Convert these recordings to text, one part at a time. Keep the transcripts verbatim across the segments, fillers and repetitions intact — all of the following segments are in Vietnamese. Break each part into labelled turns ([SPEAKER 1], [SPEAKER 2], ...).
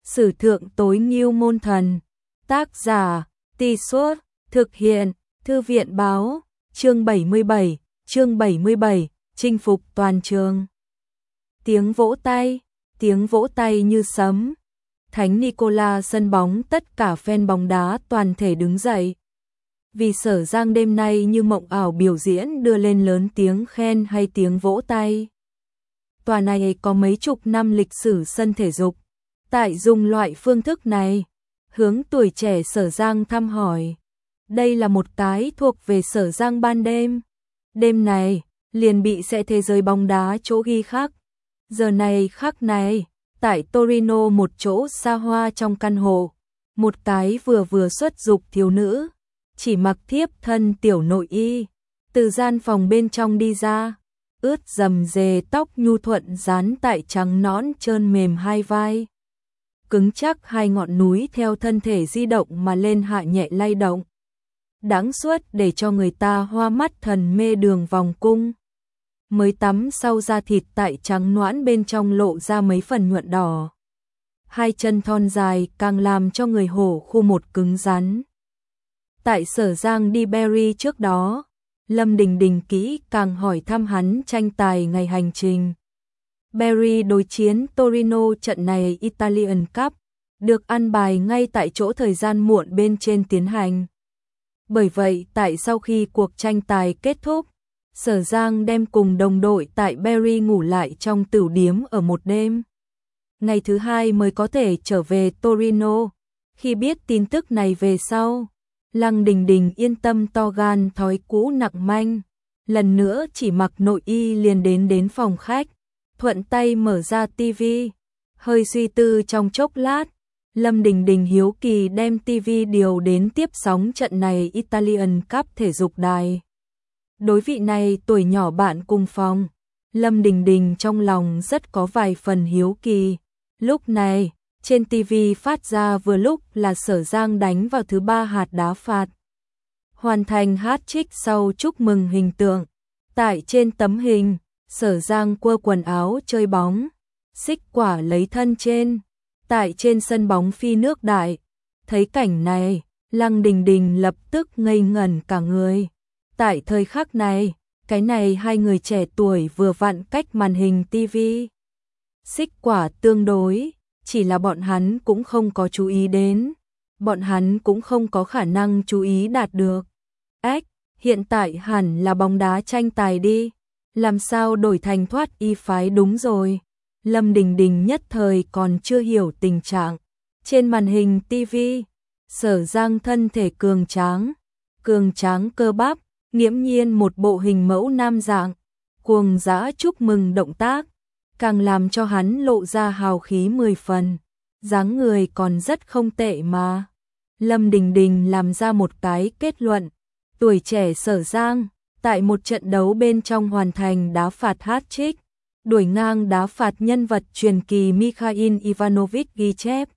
[SPEAKER 1] Sử thượng tối ngưu môn thần. Tác giả, Tì Suốt, thực hiện, Thư viện báo, chương bảy mươi bảy, chương bảy mươi bảy, chinh phục toàn trường. Tiếng vỗ tay, tiếng vỗ tay như sấm. Thánh Nicola sân bóng tất cả fan bóng đá toàn thể đứng dậy. Vì Sở Giang đêm nay như mộng ảo biểu diễn đưa lên lớn tiếng khen hay tiếng vỗ tay. Tòa này có mấy chục năm lịch sử sân thể dục. Tại dùng loại phương thức này, hướng tuổi trẻ Sở Giang thăm hỏi. Đây là một cái thuộc về Sở Giang ban đêm. Đêm này, liền bị sẽ thế giới bóng đá chỗ ghi khắc. Giờ này khắc này, tại Torino một chỗ xa hoa trong căn hộ, một cái vừa vừa xuất dục thiếu nữ, chỉ mặc thiếp thân tiểu nội y, từ gian phòng bên trong đi ra, ướt dầm dề tóc nhu thuận dán tại trắng nõn trơn mềm hai vai. Cứng chắc hai ngọn núi theo thân thể di động mà lên hạ nhẹ lay động. Đáng suốt để cho người ta hoa mắt thần mê đường vòng cung. Mới tắm sau da thịt tại trắng nõn bên trong lộ ra mấy phần nhuận đỏ. Hai chân thon dài càng làm cho người hổ khu một cứng rắn. Tại Sở Giang đi Paris trước đó, Lâm Đình Đình kỹ càng hỏi thăm hắn tranh tài ngày hành trình. Paris đối chiến Torino trận này Italian Cup, được ăn bài ngay tại chỗ thời gian muộn bên trên tiến hành. Bởi vậy tại sau khi cuộc tranh tài kết thúc, Sở Giang đem cùng đồng đội tại Paris ngủ lại trong tửu điếm ở một đêm. Ngày thứ hai mới có thể trở về Torino. Khi biết tin tức này về sau, Lăng Đình Đình yên tâm to gan thói cũ nặng manh. Lần nữa chỉ mặc nội y liền đến đến phòng khách, thuận tay mở ra tivi. Hơi suy tư trong chốc lát, Lâm Đình Đình hiếu kỳ đem tivi điều đến tiếp sóng trận này Italian Cup thể dục đài. Đối vị này tuổi nhỏ bạn cùng phòng, Lâm Đình Đình trong lòng rất có vài phần hiếu kỳ. Lúc này, trên tivi phát ra vừa lúc là Sở Giang đánh vào thứ ba hạt đá phạt. Hoàn thành hat-trick sau chúc mừng hình tượng. Tại trên tấm hình, Sở Giang quơ quần áo chơi bóng, xích quả lấy thân trên. Tại trên sân bóng phi nước đại, thấy cảnh này, Lăng Đình Đình lập tức ngây ngẩn cả người. Tại thời khắc này, cái này hai người trẻ tuổi vừa vặn cách màn hình tivi. Xích quả tương đối, chỉ là bọn hắn cũng không có chú ý đến. Bọn hắn cũng không có khả năng chú ý đạt được. Ếch, hiện tại hẳn là bóng đá tranh tài đi. Làm sao đổi thành thoát y phái đúng rồi. Lâm Đình Đình nhất thời còn chưa hiểu tình trạng. Trên màn hình tivi, Sở Giang thân thể cường tráng, cường tráng cơ bắp, nghiễm nhiên một bộ hình mẫu nam dạng, cuồng dã chúc mừng động tác, càng làm cho hắn lộ ra hào khí mười phần, dáng người còn rất không tệ mà. Lâm Đình Đình làm ra một cái kết luận, tuổi trẻ Sở Giang, tại một trận đấu bên trong hoàn thành đá phạt hat-trick, đuổi ngang đá phạt nhân vật truyền kỳ Mikhail Ivanovich ghi chép.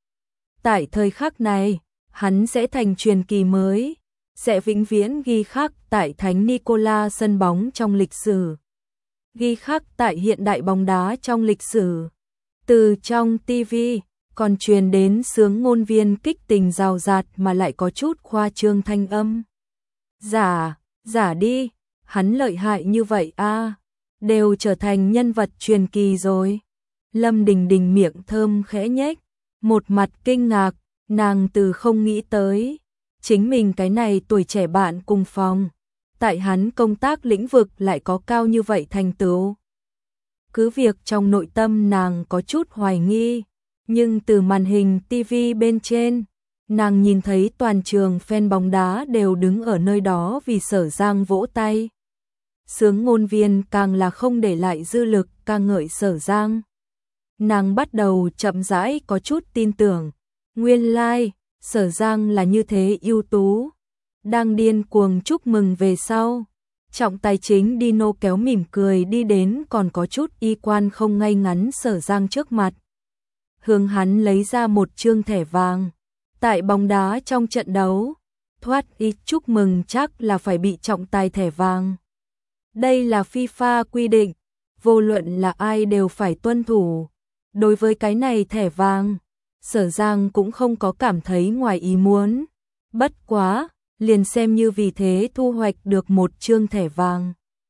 [SPEAKER 1] Tại thời khắc này, hắn sẽ thành truyền kỳ mới, sẽ vĩnh viễn ghi khắc tại Thánh Nicola sân bóng trong lịch sử, ghi khắc tại hiện đại bóng đá trong lịch sử. Từ trong tivi còn truyền đến sướng ngôn viên kích tình rào rạt mà lại có chút khoa trương thanh âm. Giả, giả đi, hắn lợi hại như vậy a, đều trở thành nhân vật truyền kỳ rồi. Lâm Đình Đình miệng thơm khẽ nhếch, một mặt kinh ngạc, nàng từ không nghĩ tới. Chính mình cái này tuổi trẻ bạn cùng phòng, tại hắn công tác lĩnh vực lại có cao như vậy thành tựu. Cứ việc trong nội tâm nàng có chút hoài nghi, nhưng từ màn hình tivi bên trên, nàng nhìn thấy toàn trường fan bóng đá đều đứng ở nơi đó vì Sở Giang vỗ tay. Sướng ngôn viên càng là không để lại dư lực ca ngợi Sở Giang. Nàng bắt đầu chậm rãi có chút tin tưởng, nguyên lai like, Sở Giang là như thế ưu tú. Đang điên cuồng chúc mừng về sau, trọng tài chính Dino kéo mỉm cười đi đến còn có chút y quan không ngay ngắn Sở Giang trước mặt. Hướng hắn lấy ra một chương thẻ vàng. Tại bóng đá trong trận đấu, thoát y chúc mừng chắc là phải bị trọng tài thẻ vàng. Đây là FIFA quy định, vô luận là ai đều phải tuân thủ. Đối với cái này thẻ vàng, Sở Giang cũng không có cảm thấy ngoài ý muốn. Bất quá, liền xem như vì thế thu hoạch được một chương thẻ vàng.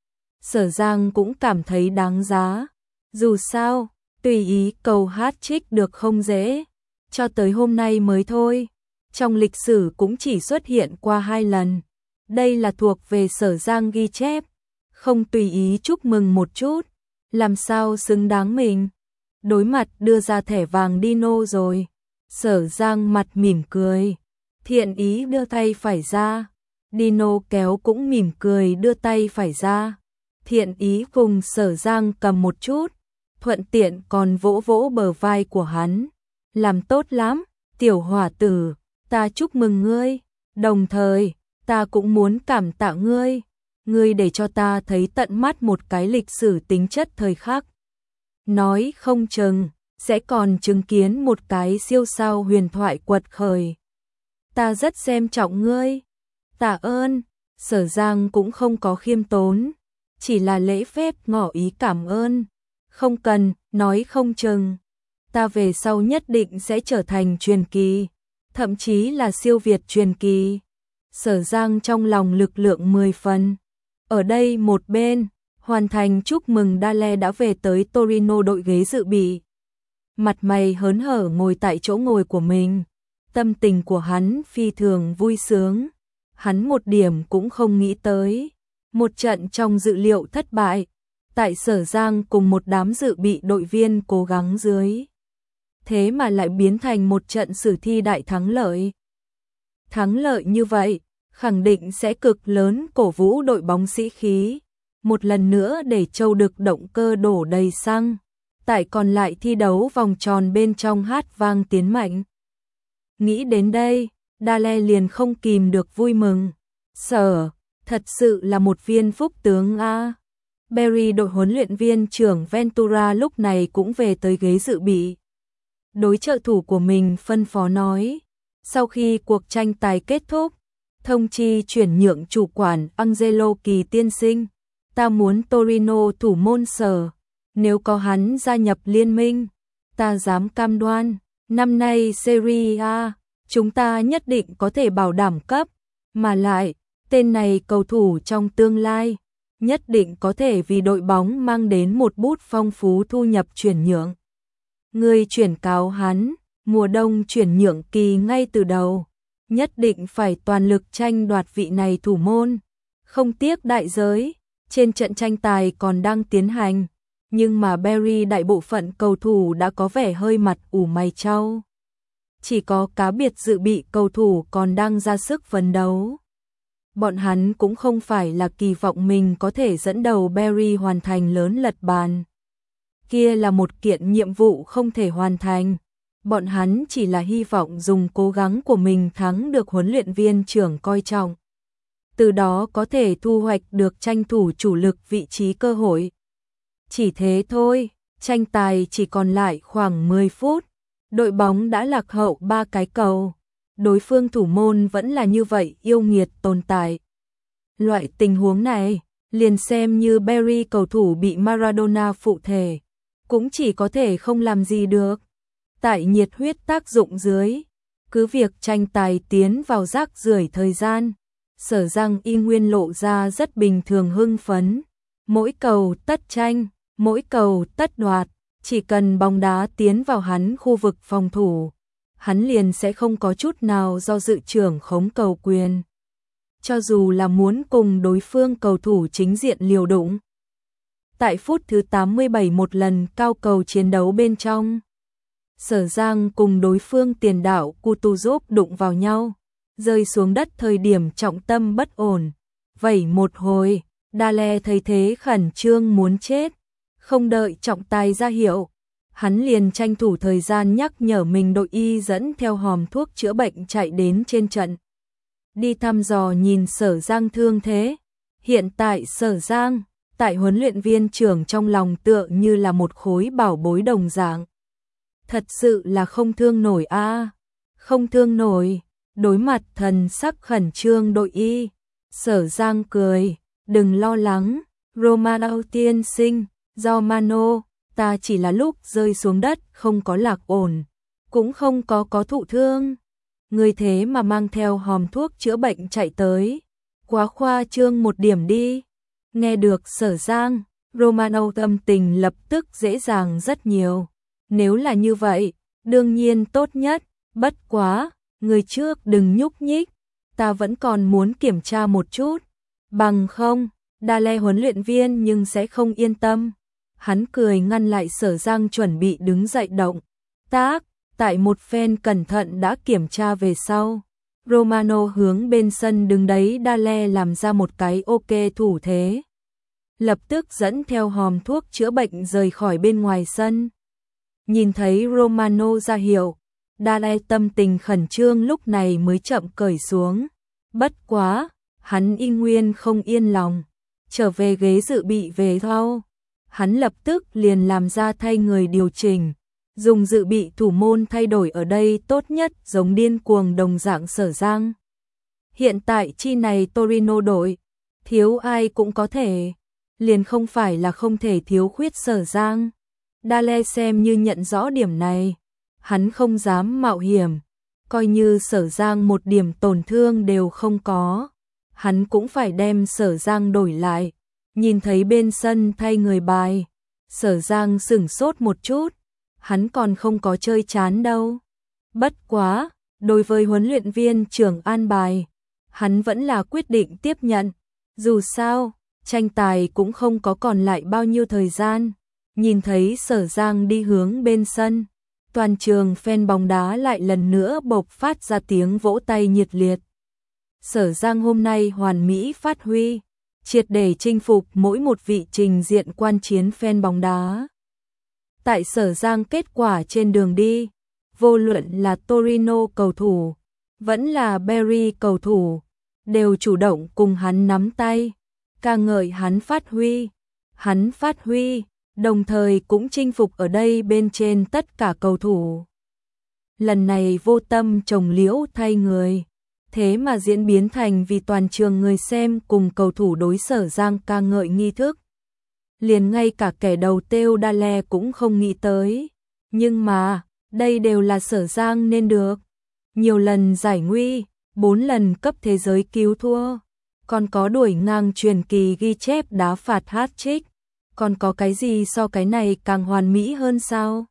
[SPEAKER 1] Sở Giang cũng cảm thấy đáng giá. Dù sao, tùy ý cầu hat-trick được không dễ. Cho tới hôm nay mới thôi. Trong lịch sử cũng chỉ xuất hiện qua hai lần. Đây là thuộc về Sở Giang ghi chép. Không tùy ý chúc mừng một chút. Làm sao xứng đáng mình. Đối mặt đưa ra thẻ vàng Dino rồi. Sở Giang mặt mỉm cười. Thiện ý đưa tay phải ra. Dino kéo cũng mỉm cười đưa tay phải ra. Thiện ý cùng Sở Giang cầm một chút. Thuận tiện còn vỗ vỗ bờ vai của hắn. Làm tốt lắm, tiểu hỏa tử, ta chúc mừng ngươi. Đồng thời, ta cũng muốn cảm tạ ngươi. Ngươi để cho ta thấy tận mắt một cái lịch sử tính chất thời khắc. Nói không chừng, sẽ còn chứng kiến một cái siêu sao huyền thoại quật khởi. Ta rất xem trọng ngươi. Tạ ơn. Sở Giang cũng không có khiêm tốn, chỉ là lễ phép ngỏ ý cảm ơn. Không cần, nói không chừng. Ta về sau nhất định sẽ trở thành truyền kỳ, thậm chí là siêu việt truyền kỳ. Sở Giang trong lòng lực lượng mười phần. Ở đây một bên, hoàn thành chúc mừng Dale đã về tới Torino đội ghế dự bị. Mặt mày hớn hở ngồi tại chỗ ngồi của mình. Tâm tình của hắn phi thường vui sướng. Hắn một điểm cũng không nghĩ tới. Một trận trong dự liệu thất bại. Tại Sở Giang cùng một đám dự bị đội viên cố gắng dưới. Thế mà lại biến thành một trận sử thi đại thắng lợi. Thắng lợi như vậy, khẳng định sẽ cực lớn cổ vũ đội bóng sĩ khí. Một lần nữa để Châu Đực động cơ đổ đầy xăng. Tại còn lại thi đấu vòng tròn bên trong hát vang tiến mạnh. Nghĩ đến đây, Dale liền không kìm được vui mừng. Sở, thật sự là một viên phúc tướng a. Barry đội huấn luyện viên trưởng Ventura lúc này cũng về tới ghế dự bị. Đối trợ thủ của mình phân phó nói. Sau khi cuộc tranh tài kết thúc, thông chi chuyển nhượng chủ quản Angelo Kỳ tiên sinh. Ta muốn Torino thủ môn Sở. Nếu có hắn gia nhập liên minh, ta dám cam đoan, năm nay Serie A, chúng ta nhất định có thể bảo đảm cấp. Mà lại, tên này cầu thủ trong tương lai, nhất định có thể vì đội bóng mang đến một bút phong phú thu nhập chuyển nhượng. Người chuyển cáo hắn, mùa đông chuyển nhượng kỳ ngay từ đầu, nhất định phải toàn lực tranh đoạt vị này thủ môn, không tiếc đại giới. Trên trận tranh tài còn đang tiến hành, nhưng mà Barry đại bộ phận cầu thủ đã có vẻ hơi mặt ủ mày chau. Chỉ có cá biệt dự bị cầu thủ còn đang ra sức phấn đấu. Bọn hắn cũng không phải là kỳ vọng mình có thể dẫn đầu Barry hoàn thành lớn lật bàn. Kia là một kiện nhiệm vụ không thể hoàn thành. Bọn hắn chỉ là hy vọng dùng cố gắng của mình thắng được huấn luyện viên trưởng coi trọng. Từ đó có thể thu hoạch được tranh thủ chủ lực vị trí cơ hội. Chỉ thế thôi, tranh tài chỉ còn lại khoảng mười phút. Đội bóng đã lạc hậu ba cái cầu. Đối phương thủ môn vẫn là như vậy yêu nghiệt tồn tại. Loại tình huống này, liền xem như Barry cầu thủ bị Maradona phụ thể, cũng chỉ có thể không làm gì được. Tại nhiệt huyết tác dụng dưới, cứ việc tranh tài tiến vào rác rưởi thời gian, Sở Giang y nguyên lộ ra rất bình thường hưng phấn. Mỗi cầu tất tranh, mỗi cầu tất đoạt, chỉ cần bóng đá tiến vào hắn khu vực phòng thủ, hắn liền sẽ không có chút nào do dự trưởng khống cầu quyền. Cho dù là muốn cùng đối phương cầu thủ chính diện liều đụng. Tại phút thứ tám mươi bảy một lần cao cầu chiến đấu bên trong, Sở Giang cùng đối phương tiền đạo Kutuzov đụng vào nhau, rơi xuống đất thời điểm trọng tâm bất ổn. Vẩy một hồi, Dale thấy thế khẩn trương muốn chết, không đợi trọng tài ra hiệu, hắn liền tranh thủ thời gian nhắc nhở mình đội y dẫn theo hòm thuốc chữa bệnh chạy đến trên trận. Đi thăm dò nhìn Sở Giang thương thế. Hiện tại Sở Giang, tại huấn luyện viên trưởng trong lòng tựa như là một khối bảo bối đồng dạng. Thật sự là không thương nổi a, à, không thương nổi. Đối mặt thần sắc khẩn trương đội y, Sở Giang cười, đừng lo lắng, Romano tiên sinh, do Mano, ta chỉ là lúc rơi xuống đất không có lạc ổn. cũng không có có thụ thương. Người thế mà mang theo hòm thuốc chữa bệnh chạy tới. Quá khoa trương một điểm đi. Nghe được Sở Giang, Romano tâm tình lập tức dễ dàng rất nhiều. Nếu là như vậy, đương nhiên tốt nhất, bất quá, người trước đừng nhúc nhích, ta vẫn còn muốn kiểm tra một chút. Bằng không, Dale huấn luyện viên nhưng sẽ không yên tâm. Hắn cười ngăn lại Sở Giang chuẩn bị đứng dậy động tác, tại một phen cẩn thận đã kiểm tra về sau. Romano hướng bên sân đứng đấy Dale làm ra một cái ok thủ thế. Lập tức dẫn theo hòm thuốc chữa bệnh rời khỏi bên ngoài sân. Nhìn thấy Romano ra hiệu, Dale tâm tình khẩn trương lúc này mới chậm cởi xuống. Bất quá, hắn y nguyên không yên lòng. Trở về ghế dự bị về thao. Hắn lập tức liền làm ra thay người điều chỉnh. Dùng dự bị thủ môn thay đổi ở đây tốt nhất giống điên cuồng đồng dạng Sở Giang. Hiện tại chi này Torino đội, thiếu ai cũng có thể. Liền không phải là không thể thiếu khuyết Sở Giang. Dale xem như nhận rõ điểm này. Hắn không dám mạo hiểm. Coi như Sở Giang một điểm tổn thương đều không có. Hắn cũng phải đem Sở Giang đổi lại. Nhìn thấy bên sân thay người bài. Sở Giang sửng sốt một chút. Hắn còn không có chơi chán đâu. Bất quá, đối với huấn luyện viên trưởng an bài, hắn vẫn là quyết định tiếp nhận. Dù sao, tranh tài cũng không có còn lại bao nhiêu thời gian. Nhìn thấy Sở Giang đi hướng bên sân, toàn trường fan bóng đá lại lần nữa bộc phát ra tiếng vỗ tay nhiệt liệt. Sở Giang hôm nay hoàn mỹ phát huy, triệt để chinh phục mỗi một vị trình diện quan chiến fan bóng đá. Tại Sở Giang kết quả trên đường đi, vô luận là Torino cầu thủ, vẫn là Barry cầu thủ, đều chủ động cùng hắn nắm tay, ca ngợi hắn phát huy. Hắn phát huy, đồng thời cũng chinh phục ở đây bên trên tất cả cầu thủ. Lần này vô tâm trồng liễu thay người, thế mà diễn biến thành vì toàn trường người xem cùng cầu thủ đối Sở Giang ca ngợi nghi thức. Liền ngay cả kẻ đầu tiêu Dale cũng không nghĩ tới. Nhưng mà, đây đều là Sở Giang nên được. Nhiều lần giải nguy, bốn lần cấp thế giới cứu thua. Còn có đuổi ngang truyền kỳ ghi chép đá phạt hat-trick. Còn có cái gì so cái này càng hoàn mỹ hơn sao?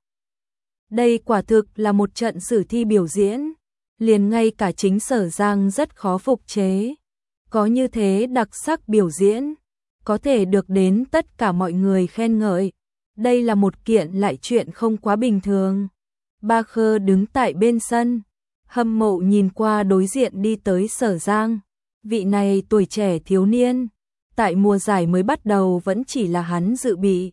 [SPEAKER 1] Đây quả thực là một trận sử thi biểu diễn. Liền ngay cả chính Sở Giang rất khó phục chế. Có như thế đặc sắc biểu diễn, có thể được đến tất cả mọi người khen ngợi. Đây là một kiện lại chuyện không quá bình thường. Barker đứng tại bên sân, hâm mộ nhìn qua đối diện đi tới Sở Giang. Vị này tuổi trẻ thiếu niên, tại mùa giải mới bắt đầu vẫn chỉ là hắn dự bị.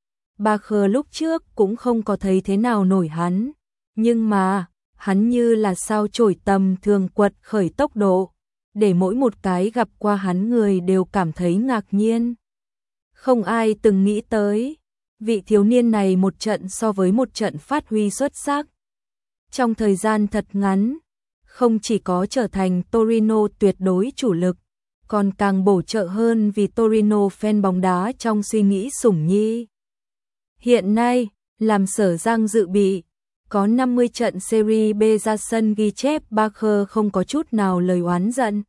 [SPEAKER 1] Barker lúc trước cũng không có thấy thế nào nổi hắn, nhưng mà, hắn như là sao chổi tầm thường quật khởi tốc độ, để mỗi một cái gặp qua hắn người đều cảm thấy ngạc nhiên. Không ai từng nghĩ tới, vị thiếu niên này một trận so với một trận phát huy xuất sắc. Trong thời gian thật ngắn, không chỉ có trở thành Torino tuyệt đối chủ lực, còn càng bổ trợ hơn vì Torino fan bóng đá trong suy nghĩ sủng nhi. Hiện nay, làm Sở Giang dự bị, có năm mươi trận Serie B ra sân ghi chép Barker không có chút nào lời oán giận.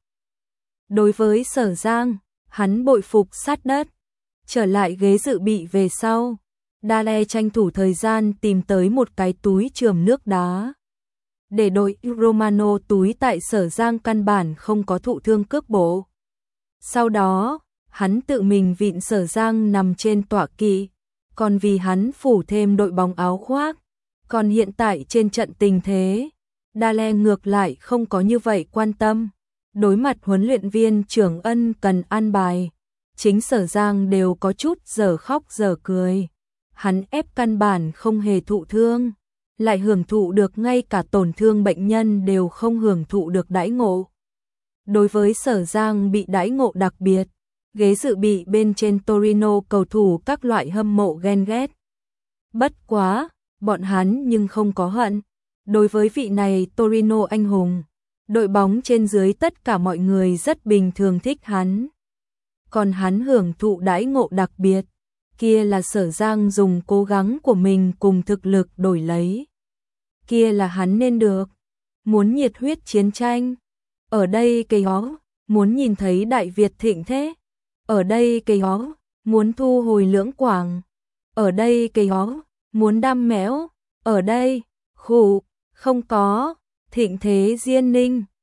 [SPEAKER 1] Đối với Sở Giang, hắn bội phục sát đất. Trở lại ghế dự bị về sau, Dale tranh thủ thời gian tìm tới một cái túi chườm nước đá. Để đội Romano túi tại Sở Giang căn bản không có thụ thương cước bộ. Sau đó, hắn tự mình vịn Sở Giang nằm trên tọa kỵ, còn vì hắn phủ thêm đội bóng áo khoác. Còn hiện tại trên trận tình thế, Dale ngược lại không có như vậy quan tâm. Đối mặt huấn luyện viên trưởng ân cần an bài, chính Sở Giang đều có chút giờ khóc giờ cười. Hắn ép căn bản không hề thụ thương, lại hưởng thụ được ngay cả tổn thương bệnh nhân đều không hưởng thụ được đãi ngộ. Đối với Sở Giang bị đãi ngộ đặc biệt, ghế dự bị bên trên Torino cầu thủ các loại hâm mộ ghen ghét. Bất quá, bọn hắn nhưng không có hận. Đối với vị này Torino anh hùng, đội bóng trên dưới tất cả mọi người rất bình thường thích hắn. Còn hắn hưởng thụ đãi ngộ đặc biệt, kia là Sở Giang dùng cố gắng của mình cùng thực lực đổi lấy. kia là hắn nên được. Muốn nhiệt huyết chiến tranh. Ở đây cây ó, muốn nhìn thấy Đại Việt thịnh thế. Ở đây cây ó, muốn thu hồi Lưỡng Quảng. Ở đây cây ó, muốn đam mẽo. Ở đây, khụ, không có, thịnh thế Diên Ninh.